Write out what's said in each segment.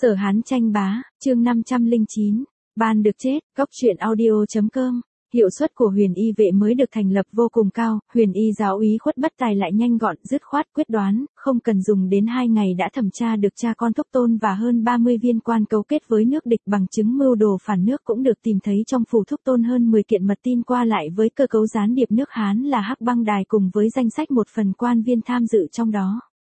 Sở Hán tranh bá, chương 509, ban được chết, góc truyện audio.com. Hiệu suất của Huyền Y vệ mới được thành lập vô cùng cao, Huyền Y giáo úy Khuất Bất Tài lại nhanh gọn, dứt khoát, quyết đoán, không cần dùng đến 2 ngày đã thẩm tra được cha con Thúc Tôn và hơn 30 viên quan cấu kết với nước địch, bằng chứng mưu đồ phản nước cũng được tìm thấy trong phủ Thúc Tôn hơn 10 kiện mật tin qua lại với cơ cấu gián điệp nước Hán là Hắc Băng Đài cùng với danh sách một phần quan viên tham dự trong đó.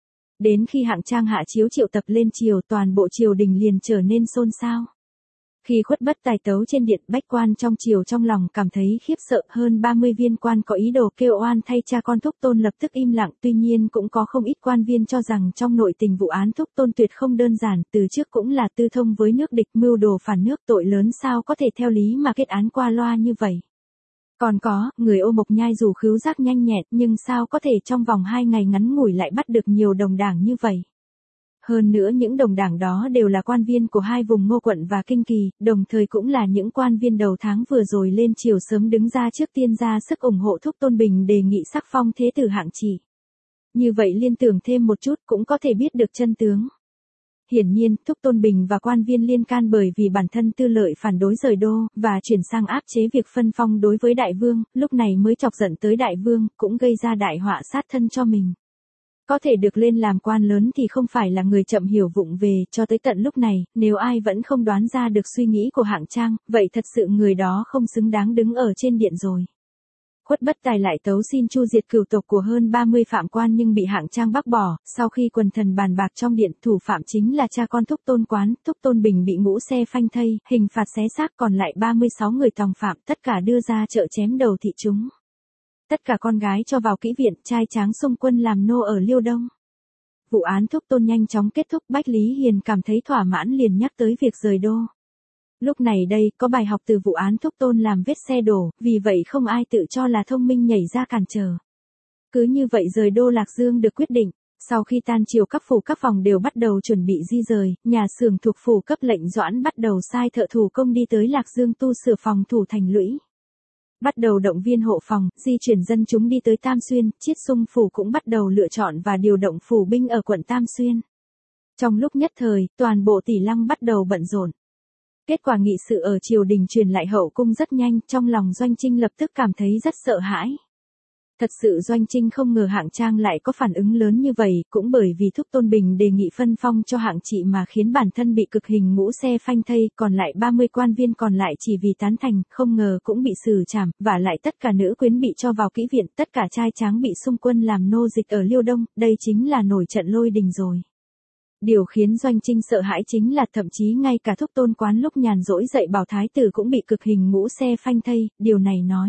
Đến khi Hạng Trang hạ chiếu triệu tập lên triều, toàn bộ triều đình liền trở nên xôn xao. Khi Khuất Bất Tài tấu trên điện, bách quan trong triều trong lòng cảm thấy khiếp sợ, hơn 30 viên quan có ý đồ kêu oan thay cha con Thúc Tôn lập tức im lặng, tuy nhiên cũng có không ít quan viên cho rằng trong nội tình vụ án Thúc Tôn tuyệt không đơn giản, từ trước cũng là tư thông với nước địch, mưu đồ phản nước, tội lớn sao có thể theo lý mà kết án qua loa như vậy. Còn có, người Ô Mộc Nhai dù khứu giác nhanh nhẹn nhưng sao có thể trong vòng 2 ngày ngắn ngủi lại bắt được nhiều đồng đảng như vậy. Hơn nữa những đồng đảng đó đều là quan viên của hai vùng Ngô Quận và Kinh Kỳ, đồng thời cũng là những quan viên đầu tháng vừa rồi lên triều sớm đứng ra trước tiên ra sức ủng hộ Thúc Tôn Bình đề nghị sắc phong thế tử Hạng Chỉ. Như vậy liên tưởng thêm một chút cũng có thể biết được chân tướng. Hiển nhiên, Thúc Tôn Bình và quan viên liên can bởi vì bản thân tư lợi phản đối rời đô, và chuyển sang áp chế việc phân phong đối với đại vương, lúc này mới chọc giận tới đại vương, cũng gây ra đại họa sát thân cho mình. Có thể được lên làm quan lớn thì không phải là người chậm hiểu vụng về, cho tới tận lúc này, nếu ai vẫn không đoán ra được suy nghĩ của Hạng Trang, vậy thật sự người đó không xứng đáng đứng ở trên điện rồi. Khuất Bất Tài lại tấu xin chu diệt cửu tộc của hơn 30 phạm quan nhưng bị Hạng Trang bác bỏ, sau khi quần thần bàn bạc trong điện, thủ phạm chính là cha con Thúc Tôn Quán, Thúc Tôn Bình bị ngũ xe phanh thây, hình phạt xé xác, còn lại 36 người tòng phạm, tất cả đưa ra chợ chém đầu thị chúng. Tất cả con gái cho vào kỹ viện, trai tráng xung quân làm nô ở Liêu Đông. Vụ án Thúc Tôn nhanh chóng kết thúc, Bách Lý Hiền cảm thấy thỏa mãn liền nhắc tới việc rời đô. Lúc này đây, có bài học từ vụ án Thúc Tôn làm vết xe đổ, vì vậy không ai tự cho là thông minh nhảy ra cản trở. Cứ như vậy rời đô Lạc Dương được quyết định. Sau khi tan triều các phủ các phòng đều bắt đầu chuẩn bị di rời, nhà xưởng thuộc phủ cấp lệnh Doãn bắt đầu sai thợ thủ công đi tới Lạc Dương tu sửa phòng thủ thành lũy. Bắt đầu động viên hộ phòng, di chuyển dân chúng đi tới Tam Xuyên, Chiết Xung phủ cũng bắt đầu lựa chọn và điều động phủ binh ở quận Tam Xuyên. Trong lúc nhất thời, toàn bộ Tỷ Lăng bắt đầu bận rộn. Kết quả nghị sự ở triều đình truyền lại hậu cung rất nhanh, trong lòng Doanh Trinh lập tức cảm thấy rất sợ hãi. Thật sự Doanh Trinh không ngờ Hạng Trang lại có phản ứng lớn như vậy, cũng bởi vì Thúc Tôn Bình đề nghị phân phong cho Hạng Trị mà khiến bản thân bị cực hình ngũ xe phanh thây, còn lại 30 quan viên còn lại chỉ vì tán thành, không ngờ cũng bị xử trảm, và lại tất cả nữ quyến bị cho vào kỹ viện, tất cả trai tráng bị xung quân làm nô dịch ở Liêu Đông, đây chính là nổi trận lôi đình rồi. Điều khiến Doanh Trinh sợ hãi chính là thậm chí ngay cả Thúc Tôn Quán lúc nhàn rỗi dạy bảo thái tử cũng bị cực hình ngũ xe phanh thây, điều này nói.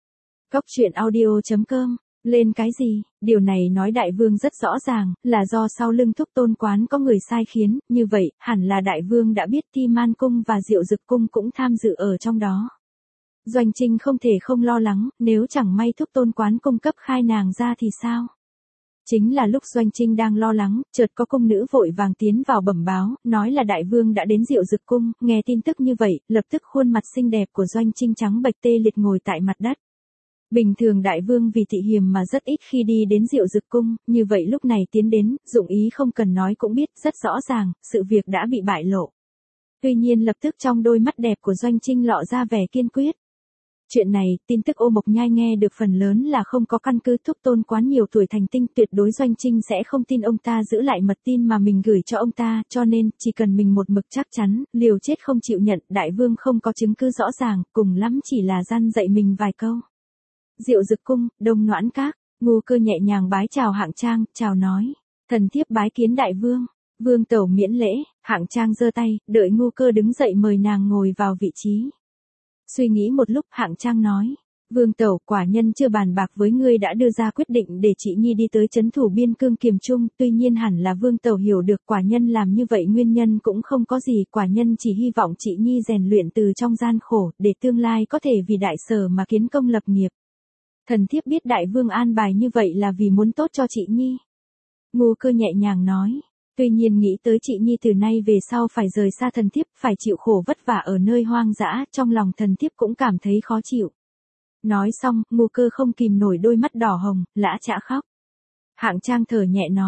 Góc truyện audio.com, lên cái gì, điều này nói đại vương rất rõ ràng, là do sau lưng Thúc Tôn Quán có người sai khiến, như vậy, hẳn là đại vương đã biết Ti Man Cung và Diệu Dực Cung cũng tham dự ở trong đó. Doanh Trinh không thể không lo lắng, nếu chẳng may Thúc Tôn Quán cung cấp khai nàng ra thì sao? Chính là lúc Doanh Trinh đang lo lắng, chợt có cung nữ vội vàng tiến vào bẩm báo, nói là đại vương đã đến Diệu Dực Cung, nghe tin tức như vậy, lập tức khuôn mặt xinh đẹp của Doanh Trinh trắng bệch tê liệt ngồi tại mặt đất. Bình thường đại vương vì thị hiềm mà rất ít khi đi đến Diệu Dực Cung, như vậy lúc này tiến đến, dụng ý không cần nói cũng biết rất rõ ràng, sự việc đã bị bại lộ. Tuy nhiên lập tức trong đôi mắt đẹp của Doanh Trinh lộ ra vẻ kiên quyết. Chuyện này, tin tức Ô Mộc Nhai nghe được phần lớn là không có căn cứ, Thúc Tôn Quán nhiều tuổi thành tinh, tuyệt đối Doanh Trinh sẽ không tin ông ta giữ lại mật tin mà mình gửi cho ông ta, cho nên, chỉ cần mình một mực chắc chắn, liều chết không chịu nhận, đại vương không có chứng cứ rõ ràng, cùng lắm chỉ là gian dạy mình vài câu. Diệu Dực Cung, Đông Noãn Các, Ngô Cơ nhẹ nhàng bái chào Hạng Trang, chào nói, thần thiếp bái kiến đại vương. Vương tẩu miễn lễ, Hạng Trang giơ tay, đợi Ngô Cơ đứng dậy mời nàng ngồi vào vị trí. Suy nghĩ một lúc, Hạng Trang nói, vương tẩu, quả nhân chưa bàn bạc với ngươi đã đưa ra quyết định để chị Nhi đi tới trấn thủ biên cương Kiềm Trung, tuy nhiên hẳn là vương tẩu hiểu được quả nhân làm như vậy nguyên nhân cũng không có gì, quả nhân chỉ hy vọng chị Nhi rèn luyện từ trong gian khổ, để tương lai có thể vì đại sở mà kiến công lập nghiệp. Thần thiếp biết đại vương an bài như vậy là vì muốn tốt cho chị Nhi. Ngô Cơ nhẹ nhàng nói. Tuy nhiên nghĩ tới chị Nhi từ nay về sau phải rời xa thần thiếp, phải chịu khổ vất vả ở nơi hoang dã, trong lòng thần thiếp cũng cảm thấy khó chịu. Nói xong, Ngô Cơ không kìm nổi đôi mắt đỏ hồng, lã chã khóc. Hạng Trang thở nhẹ nói,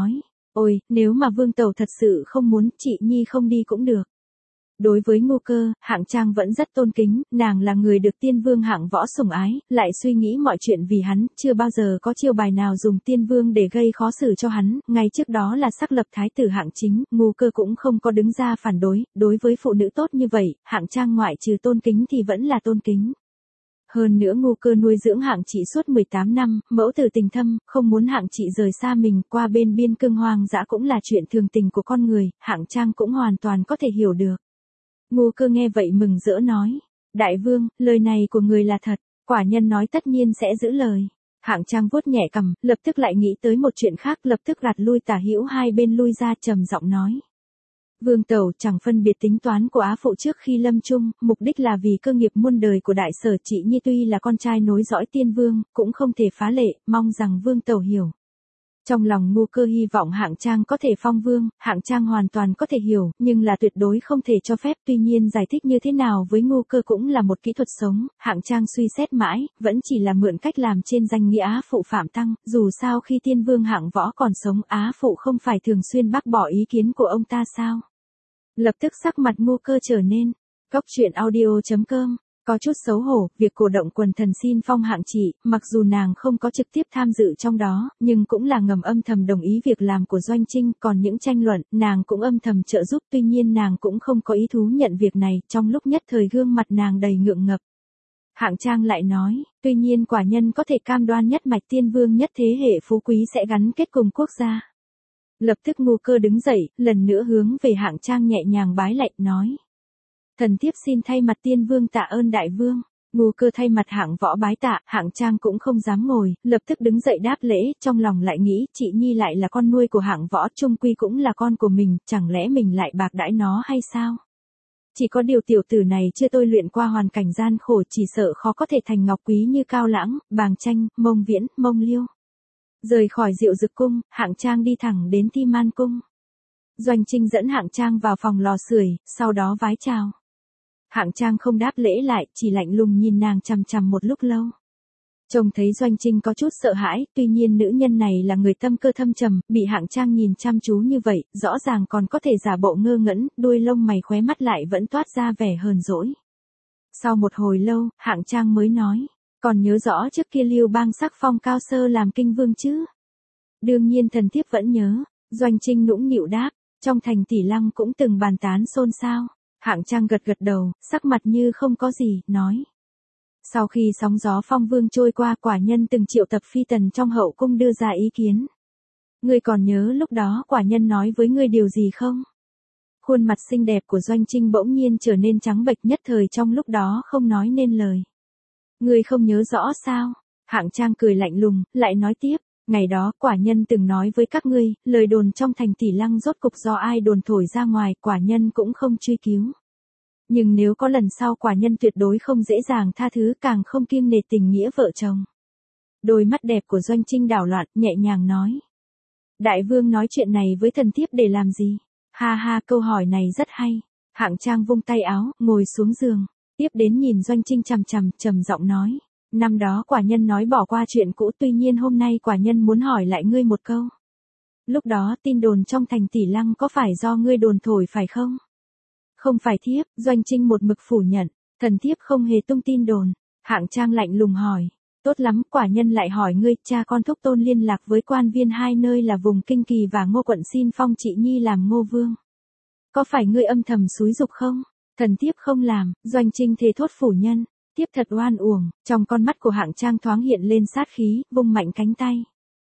Ôi, nếu mà Vương Tẩu thật sự không muốn, chị Nhi không đi cũng được. Đối với Ngô Cơ, Hạng Trang vẫn rất tôn kính, nàng là người được Tiên Vương Hạng Võ sủng ái, lại suy nghĩ mọi chuyện vì hắn, chưa bao giờ có chiêu bài nào dùng Tiên Vương để gây khó xử cho hắn, ngay trước đó là xác lập thái tử Hạng Chính, Ngô Cơ cũng không có đứng ra phản đối với phụ nữ tốt như vậy, Hạng Trang ngoại trừ tôn kính thì vẫn là tôn kính. Hơn nữa Ngô Cơ nuôi dưỡng Hạng Trị suốt 18 năm, mẫu tử tình thâm, không muốn Hạng Trị rời xa mình, qua bên biên cương hoang dã cũng là chuyện thường tình của con người, Hạng Trang cũng hoàn toàn có thể hiểu được. Ngô Cơ nghe vậy mừng rỡ nói, đại vương, lời này của người là thật, quả nhân nói tất nhiên sẽ giữ lời. Hạng Trang vuốt nhẹ cằm, lập tức lại nghĩ tới một chuyện khác, lập tức gạt lui Tả Hữu hai bên lui ra, trầm giọng nói. Vương Tẩu chẳng phân biệt tính toán của á phụ trước khi lâm chung, mục đích là vì cơ nghiệp muôn đời của đại sở chị Nhi, tuy là con trai nối dõi Tiên Vương, cũng không thể phá lệ, mong rằng Vương Tẩu hiểu. Trong lòng Ngô Cơ hy vọng Hạng Trang có thể phong vương, Hạng Trang hoàn toàn có thể hiểu, nhưng là tuyệt đối không thể cho phép, tuy nhiên giải thích như thế nào với Ngô Cơ cũng là một kỹ thuật sống, Hạng Trang suy xét mãi, vẫn chỉ là mượn cách làm trên danh nghĩa á phụ Phạm Tăng, dù sao khi Tiên Vương Hạng Võ còn sống á phụ không phải thường xuyên bác bỏ ý kiến của ông ta sao? Lập tức sắc mặt Ngô Cơ trở nên, Cóc truyện audio.com. Có chút xấu hổ, việc cổ động quần thần xin phong Hạng Trị, mặc dù nàng không có trực tiếp tham dự trong đó, nhưng cũng là ngầm âm thầm đồng ý việc làm của Doanh Trinh, còn những tranh luận, nàng cũng âm thầm trợ giúp, tuy nhiên nàng cũng không có ý thú nhận việc này, trong lúc nhất thời gương mặt nàng đầy ngượng ngập. Hạng Trang lại nói, tuy nhiên quả nhân có thể cam đoan nhất mạch Tiên Vương nhất thế hệ phú quý sẽ gắn kết cùng quốc gia. Lập tức Ngô Cơ đứng dậy, lần nữa hướng về Hạng Trang nhẹ nhàng bái lạy, nói. Thần thiếp xin thay mặt Tiên Vương tạ ơn đại vương. Ngô Cơ thay mặt Hạng Võ bái tạ, Hạng Trang cũng không dám ngồi, lập tức đứng dậy đáp lễ, trong lòng lại nghĩ, chị Nhi lại là con nuôi của Hạng Võ, chung quy cũng là con của mình, chẳng lẽ mình lại bạc đãi nó hay sao? Chỉ có điều tiểu tử này chưa tôi luyện qua hoàn cảnh gian khổ, chỉ sợ khó có thể thành ngọc quý như Cao Lãng, Bàng Tranh, Mông Viễn, Mông Liêu. Rời khỏi Diệu Dực cung, Hạng Trang đi thẳng đến Thi Man cung. Doanh Trinh dẫn Hạng Trang vào phòng lò sưởi, sau đó vái chào. Hạng Trang không đáp lễ lại, chỉ lạnh lùng nhìn nàng chằm chằm một lúc lâu. Trông thấy Doanh Trinh có chút sợ hãi, tuy nhiên nữ nhân này là người tâm cơ thâm trầm, bị Hạng Trang nhìn chăm chú như vậy, rõ ràng còn có thể giả bộ ngơ ngẩn, đuôi lông mày khóe mắt lại vẫn toát ra vẻ hờn dỗi. Sau một hồi lâu, Hạng Trang mới nói, còn nhớ rõ trước kia Lưu Bang sắc phong Cao Sơ làm kinh vương chứ? Đương nhiên thần thiếp vẫn nhớ. Doanh Trinh nũng nịu đáp, trong thành Tỷ Lăng cũng từng bàn tán xôn xao. Hạng Trang gật gật đầu, sắc mặt như không có gì, nói. Sau khi sóng gió phong vương trôi qua, quả nhân từng triệu tập phi tần trong hậu cung đưa ra ý kiến. Ngươi còn nhớ lúc đó quả nhân nói với ngươi điều gì không? Khuôn mặt xinh đẹp của Doanh Trinh bỗng nhiên trở nên trắng bệch, nhất thời trong lúc đó không nói nên lời. Ngươi không nhớ rõ sao? Hạng Trang cười lạnh lùng, lại nói tiếp. Ngày đó quả nhân từng nói với các ngươi, lời đồn trong thành Tỷ Lăng rốt cục do ai đồn thổi ra ngoài, quả nhân cũng không truy cứu. Nhưng nếu có lần sau quả nhân tuyệt đối không dễ dàng tha thứ, càng không kiêng nể tình nghĩa vợ chồng. Đôi mắt đẹp của Doanh Trinh đảo loạn, nhẹ nhàng nói. Đại vương nói chuyện này với thần thiếp để làm gì? Ha ha, câu hỏi này rất hay. Hạng Trang vung tay áo, ngồi xuống giường, tiếp đến nhìn Doanh Trinh chằm chằm, trầm giọng nói. Năm đó quả nhân nói bỏ qua chuyện cũ, tuy nhiên hôm nay quả nhân muốn hỏi lại ngươi một câu. Lúc đó tin đồn trong thành Tỷ Lăng có phải do ngươi đồn thổi phải không? Không phải thiếp, Doanh Trinh một mực phủ nhận, thần thiếp không hề tung tin đồn. Hạng Trang lạnh lùng hỏi, tốt lắm, quả nhân lại hỏi ngươi, cha con Thúc Tôn liên lạc với quan viên hai nơi là vùng Kinh Kỳ và Ngô quận xin phong chị Nhi làm Ngô vương. Có phải ngươi âm thầm xúi giục không? Thần thiếp không làm. Doanh Trinh thề thốt phủ nhân. Tiếp thật oan uổng, trong con mắt của Hạng Trang thoáng hiện lên sát khí, vung mạnh cánh tay.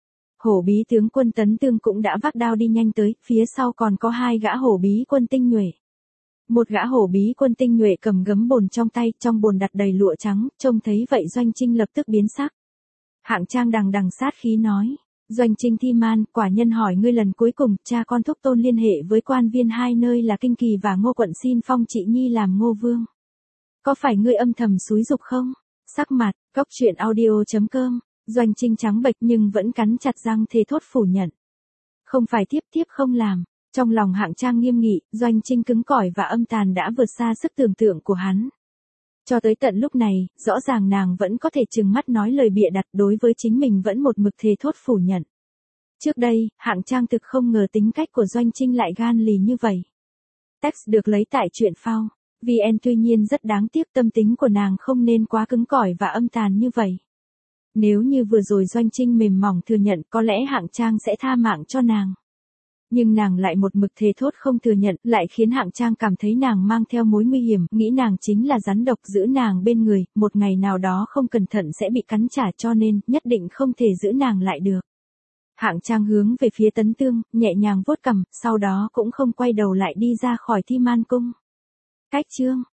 Hổ bí tướng quân Tấn Tương cũng đã vác đao đi nhanh tới, phía sau còn có hai gã hổ bí quân tinh nhuệ. Một gã hổ bí quân tinh nhuệ cầm gấm bồn trong tay, trong bồn đặt đầy lụa trắng, trông thấy vậy Doanh Trinh lập tức biến sắc. Hạng Trang đằng đằng sát khí nói, Doanh Trinh Thi Man, quả nhân hỏi ngươi lần cuối cùng, cha con Thúc Tôn liên hệ với quan viên hai nơi là Kinh Kỳ và Ngô quận xin phong chị Nhi làm Ngô vương. Có phải ngươi âm thầm xúi giục không? Sắc mặt, Cóc truyện audio.com. Doanh Trinh trắng bệch nhưng vẫn cắn chặt răng thề thốt phủ nhận. Không phải thiếp không làm. Trong lòng Hạng Trang nghiêm nghị, Doanh Trinh cứng cỏi và âm tàn đã vượt xa sức tưởng tượng của hắn. Cho tới tận lúc này, rõ ràng nàng vẫn có thể trừng mắt nói lời bịa đặt, đối với chính mình vẫn một mực thề thốt phủ nhận. Trước đây, Hạng Trang thực không ngờ tính cách của Doanh Trinh lại gan lì như vậy. Text được lấy tại truyện phao. VN tuy nhiên rất đáng tiếc tâm tính của nàng không nên quá cứng cỏi và âm tàn như vậy. Nếu như vừa rồi Doanh Trinh mềm mỏng thừa nhận có lẽ Hạng Trang sẽ tha mạng cho nàng. Nhưng nàng lại một mực thề thốt không thừa nhận, lại khiến Hạng Trang cảm thấy nàng mang theo mối nguy hiểm, nghĩ nàng chính là rắn độc giữ nàng bên người, một ngày nào đó không cẩn thận sẽ bị cắn trả cho nên, nhất định không thể giữ nàng lại được. Hạng Trang hướng về phía Tấn Tương, nhẹ nhàng vuốt cằm, sau đó cũng không quay đầu lại đi ra khỏi Thi Man Cung. Cách chương